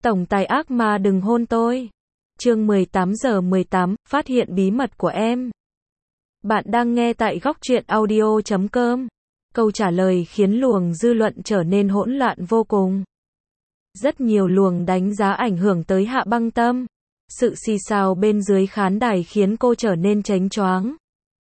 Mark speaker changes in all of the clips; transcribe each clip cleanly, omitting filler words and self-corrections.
Speaker 1: Tổng tài ác ma đừng hôn tôi. Chương 18:18, phát hiện bí mật của em. Bạn đang nghe tại Góc Truyện Audio.com. Câu trả lời khiến luồng dư luận trở nên hỗn loạn vô cùng. Rất nhiều luồng đánh giá ảnh hưởng tới Hạ Băng Tâm. Sự xì xào bên dưới khán đài khiến cô trở nên chánh choáng.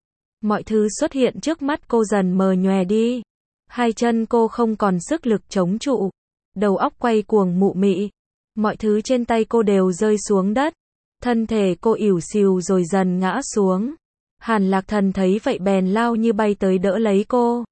Speaker 1: Mọi thứ xuất hiện trước mắt cô dần mờ nhòe đi. Hai chân cô không còn sức lực chống trụ. Đầu óc quay cuồng mụ mị. Mọi thứ trên tay cô đều rơi xuống đất. Thân thể cô ỉu xìu rồi dần ngã xuống. Hàn Lạc Thần thấy vậy bèn lao như bay tới đỡ lấy cô.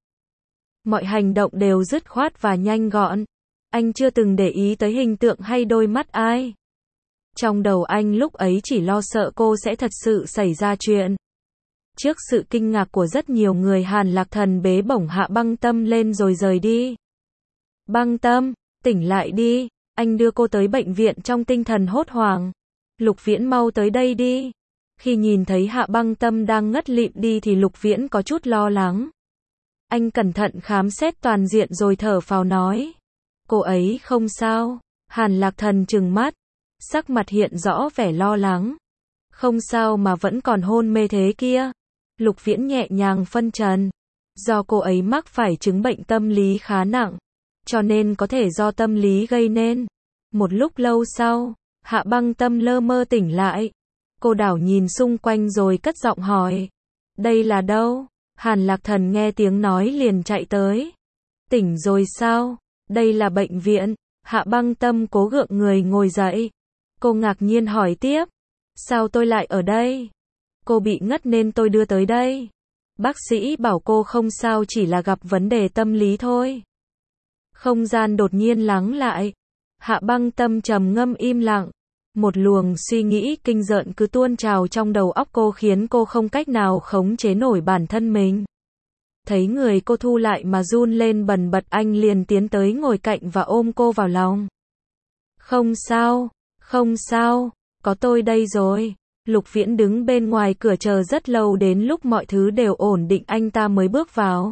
Speaker 1: Mọi hành động đều dứt khoát và nhanh gọn. Anh chưa từng để ý tới hình tượng hay đôi mắt ai. Trong đầu anh lúc ấy chỉ lo sợ cô sẽ thật sự xảy ra chuyện. Trước sự kinh ngạc của rất nhiều người, Hàn Lạc Thần bế bổng Hạ Băng Tâm lên rồi rời đi. Băng Tâm, tỉnh lại đi. Anh đưa cô tới bệnh viện trong tinh thần hốt hoảng. Lục Viễn mau tới đây đi. Khi nhìn thấy Hạ Băng Tâm đang ngất lịm đi thì Lục Viễn có chút lo lắng. Anh cẩn thận khám xét toàn diện rồi thở phào nói. Cô ấy không sao. Hàn Lạc Thần trừng mắt. Sắc mặt hiện rõ vẻ lo lắng. Không sao mà vẫn còn hôn mê thế kia. Lục Viễn nhẹ nhàng phân trần. Do cô ấy mắc phải chứng bệnh tâm lý khá nặng. Cho nên có thể do tâm lý gây nên. Một lúc lâu sau, Hạ Băng Tâm lơ mơ tỉnh lại. Cô đảo nhìn xung quanh rồi cất giọng hỏi. Đây là đâu? Hàn Lạc Thần nghe tiếng nói liền chạy tới. Tỉnh rồi sao? Đây là bệnh viện. Hạ Băng Tâm cố gượng người ngồi dậy. Cô ngạc nhiên hỏi tiếp. Sao tôi lại ở đây? Cô bị ngất nên tôi đưa tới đây. Bác sĩ bảo cô không sao, chỉ là gặp vấn đề tâm lý thôi. Không gian đột nhiên lắng lại. Hạ Băng Tâm trầm ngâm im lặng. Một luồng suy nghĩ kinh rợn cứ tuôn trào trong đầu óc cô khiến cô không cách nào khống chế nổi bản thân mình. Thấy người cô thu lại mà run lên bần bật, anh liền tiến tới ngồi cạnh và ôm cô vào lòng. Không sao, không sao, có tôi đây rồi. Lục Viễn đứng bên ngoài cửa chờ rất lâu, đến lúc mọi thứ đều ổn định anh ta mới bước vào.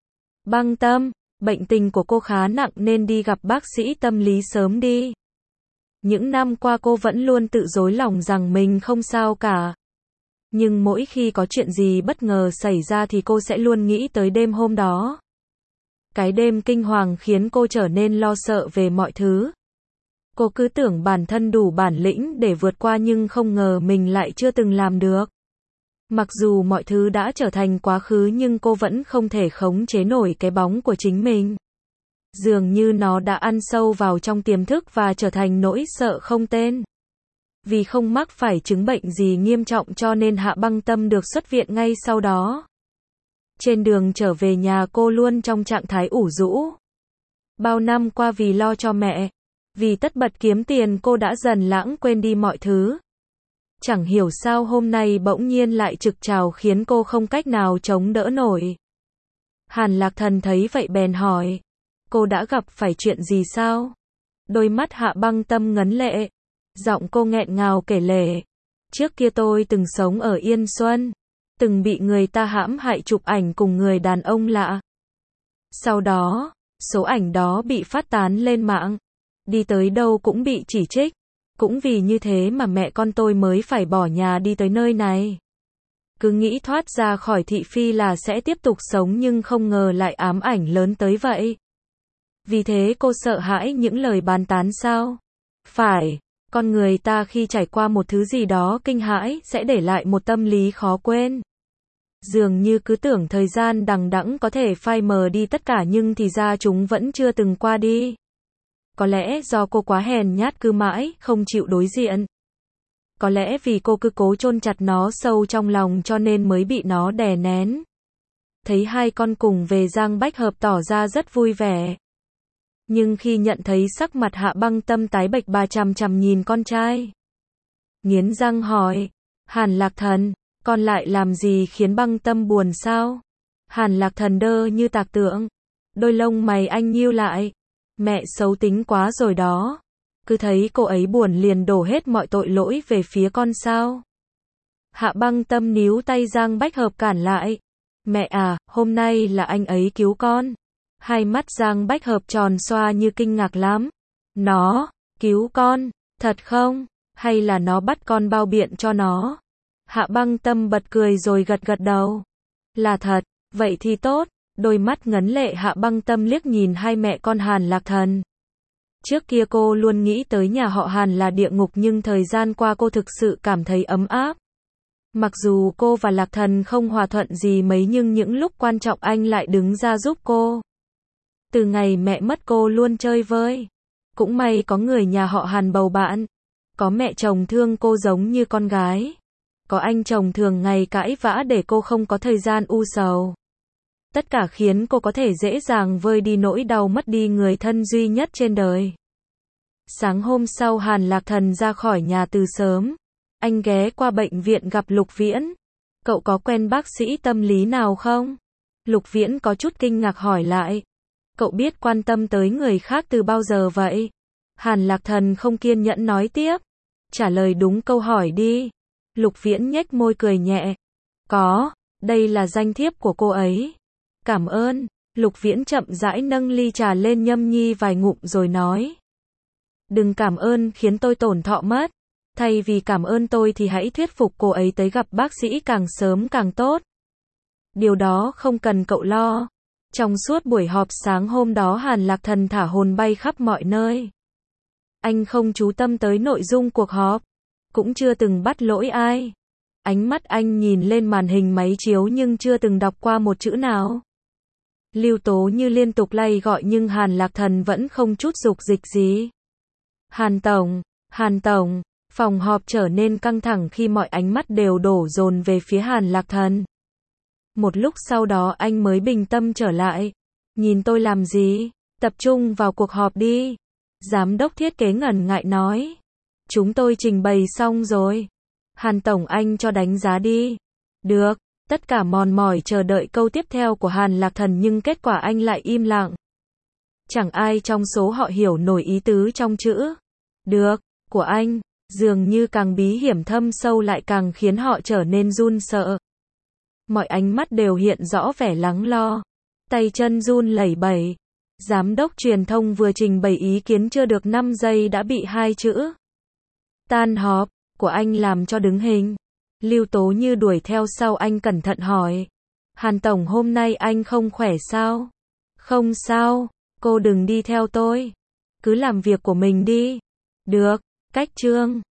Speaker 1: Băng Tâm, bệnh tình của cô khá nặng nên đi gặp bác sĩ tâm lý sớm đi. Những năm qua cô vẫn luôn tự dối lòng rằng mình không sao cả. Nhưng mỗi khi có chuyện gì bất ngờ xảy ra thì cô sẽ luôn nghĩ tới đêm hôm đó. Cái đêm kinh hoàng khiến cô trở nên lo sợ về mọi thứ. Cô cứ tưởng bản thân đủ bản lĩnh để vượt qua nhưng không ngờ mình lại chưa từng làm được. Mặc dù mọi thứ đã trở thành quá khứ nhưng cô vẫn không thể khống chế nổi cái bóng của chính mình. Dường như nó đã ăn sâu vào trong tiềm thức và trở thành nỗi sợ không tên. Vì không mắc phải chứng bệnh gì nghiêm trọng cho nên Hạ Băng Tâm được xuất viện ngay sau đó. Trên đường trở về nhà cô luôn trong trạng thái ủ rũ. Bao năm qua vì lo cho mẹ, vì tất bật kiếm tiền, cô đã dần lãng quên đi mọi thứ. Chẳng hiểu sao hôm nay bỗng nhiên lại trực trào khiến cô không cách nào chống đỡ nổi. Hàn Lạc Thần thấy vậy bèn hỏi. Cô đã gặp phải chuyện gì sao? Đôi mắt Hạ Băng Tâm ngấn lệ. Giọng cô nghẹn ngào kể lể. Trước kia tôi từng sống ở Yên Xuân. Từng bị người ta hãm hại chụp ảnh cùng người đàn ông lạ. Sau đó, số ảnh đó bị phát tán lên mạng. Đi tới đâu cũng bị chỉ trích. Cũng vì như thế mà mẹ con tôi mới phải bỏ nhà đi tới nơi này. Cứ nghĩ thoát ra khỏi thị phi là sẽ tiếp tục sống nhưng không ngờ lại ám ảnh lớn tới vậy. Vì thế cô sợ hãi những lời bàn tán sao? Phải, con người ta khi trải qua một thứ gì đó kinh hãi sẽ để lại một tâm lý khó quên. Dường như cứ tưởng thời gian đằng đẵng có thể phai mờ đi tất cả nhưng thì ra chúng vẫn chưa từng qua đi. Có lẽ do cô quá hèn nhát cứ mãi không chịu đối diện. Có lẽ vì cô cứ cố chôn chặt nó sâu trong lòng cho nên mới bị nó đè nén. Thấy hai con cùng về, Giang Bách Hợp tỏ ra rất vui vẻ. Nhưng khi nhận thấy sắc mặt Hạ Băng Tâm tái bệch, bà chằm chằm nhìn con trai. Nghiến răng hỏi. Hàn Lạc Thần, con lại làm gì khiến Băng Tâm buồn sao? Hàn Lạc Thần đơ như tạc tượng. Đôi lông mày anh nhíu lại. Mẹ xấu tính quá rồi đó. Cứ thấy cô ấy buồn liền đổ hết mọi tội lỗi về phía con sao? Hạ Băng Tâm níu tay Giang Bách Hợp cản lại. Mẹ à, hôm nay là anh ấy cứu con. Hai mắt Giang Bách Hợp tròn xoa như kinh ngạc lắm. Cứu con, thật không? Hay là nó bắt con bao biện cho nó? Hạ Băng Tâm bật cười rồi gật gật đầu. Là thật, vậy thì tốt. Đôi mắt ngấn lệ Hạ Băng Tâm liếc nhìn hai mẹ con Hàn Lạc Thần. Trước kia cô luôn nghĩ tới nhà họ Hàn là địa ngục, nhưng thời gian qua cô thực sự cảm thấy ấm áp. Mặc dù cô và Lạc Thần không hòa thuận gì mấy, nhưng những lúc quan trọng anh lại đứng ra giúp cô. Từ ngày mẹ mất cô luôn chơi vơi. Cũng may có người nhà họ Hàn bầu bạn. Có mẹ chồng thương cô giống như con gái. Có anh chồng thường ngày cãi vã để cô không có thời gian u sầu. Tất cả khiến cô có thể dễ dàng vơi đi nỗi đau mất đi người thân duy nhất trên đời. Sáng hôm sau Hàn Lạc Thần ra khỏi nhà từ sớm. Anh ghé qua bệnh viện gặp Lục Viễn. Cậu có quen bác sĩ tâm lý nào không? Lục Viễn có chút kinh ngạc hỏi lại. Cậu biết quan tâm tới người khác từ bao giờ vậy? Hàn Lạc Thần không kiên nhẫn nói tiếp. Trả lời đúng câu hỏi đi. Lục Viễn nhếch môi cười nhẹ. Có, đây là danh thiếp của cô ấy. Cảm ơn. Lục Viễn chậm rãi nâng ly trà lên nhâm nhi vài ngụm rồi nói. Đừng cảm ơn khiến tôi tổn thọ mất. Thay vì cảm ơn tôi thì hãy thuyết phục cô ấy tới gặp bác sĩ càng sớm càng tốt. Điều đó không cần cậu lo. Trong suốt buổi họp sáng hôm đó Hàn Lạc Thần thả hồn bay khắp mọi nơi. Anh không chú tâm tới nội dung cuộc họp. Cũng chưa từng bắt lỗi ai. Ánh mắt anh nhìn lên màn hình máy chiếu nhưng chưa từng đọc qua một chữ nào. Lưu Tố Như liên tục lay gọi nhưng Hàn Lạc Thần vẫn không chút dục dịch gì. Hàn Tổng, phòng họp trở nên căng thẳng khi mọi ánh mắt đều đổ dồn về phía Hàn Lạc Thần. Một lúc sau đó anh mới bình tâm trở lại. Nhìn tôi làm gì? Tập trung vào cuộc họp đi. Giám đốc thiết kế ngần ngại nói. Chúng tôi trình bày xong rồi. Hàn Tổng anh cho đánh giá đi. Được. Tất cả mòn mỏi chờ đợi câu tiếp theo của Hàn Lạc Thần nhưng kết quả anh lại im lặng. Chẳng ai trong số họ hiểu nổi ý tứ trong chữ được của anh, dường như càng bí hiểm thâm sâu lại càng khiến họ trở nên run sợ. Mọi ánh mắt đều hiện rõ vẻ lắng lo, tay chân run lẩy bẩy. Giám đốc truyền thông vừa trình bày ý kiến chưa được 5 giây đã bị hai chữ tan họp của anh làm cho đứng hình. Lưu Tố Như đuổi theo sau anh cẩn thận hỏi. Hàn Tổng hôm nay anh không khỏe sao? Không sao, cô đừng đi theo tôi. Cứ làm việc của mình đi. Được, cách chương.